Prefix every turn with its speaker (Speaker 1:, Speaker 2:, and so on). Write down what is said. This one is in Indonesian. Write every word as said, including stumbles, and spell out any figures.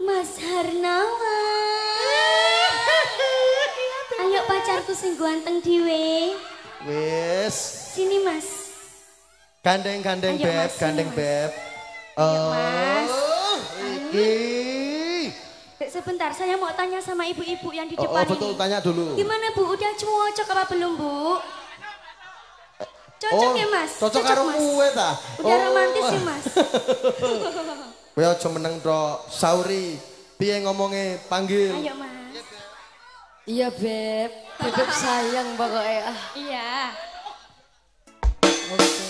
Speaker 1: Mas Harnawan. Ayo pacarku sing ganteng dhewe.
Speaker 2: Wis.
Speaker 1: Sini Mas.
Speaker 2: Gandeng-gandeng beb, gandeng beb.
Speaker 1: Ayo Mas.
Speaker 2: Oh, iki.
Speaker 1: Sebentar, saya mau tanya sama ibu-ibu yang di
Speaker 2: Oh,
Speaker 1: depan
Speaker 2: oh, betul,
Speaker 1: ini.
Speaker 2: tanya dulu.
Speaker 1: Gimana Bu, udah cocok apa belum Bu? Cocok
Speaker 2: oh,
Speaker 1: ya Mas?
Speaker 2: Cocok karo kowe ta?
Speaker 1: Udah
Speaker 2: oh.
Speaker 1: romantis ya Mas?
Speaker 2: Kowe aja meneng tok, sauri. Piye ngomongnya panggil?
Speaker 1: Ayo Mas.
Speaker 3: Iya Beb, Beb sayang pokoknya.
Speaker 1: Iya.
Speaker 3: Oke.